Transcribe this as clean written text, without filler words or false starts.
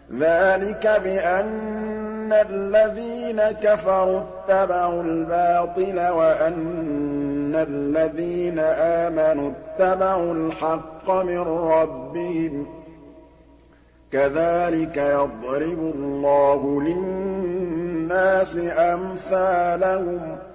ذَٰلِكَ بِأَنَّ الَّذِينَ كَفَرُوا اتَّبَعُوا الْبَاطِلَ وَأَنَّ الَّذِينَ آمَنُوا اتَّبَعُوا الْحَقَّ مِن رَّبِّهِمْ ۚ كَذَٰلِكَ يَضْرِبُ اللَّهُ لِلنَّاسِ أَمْثَالَهُمْ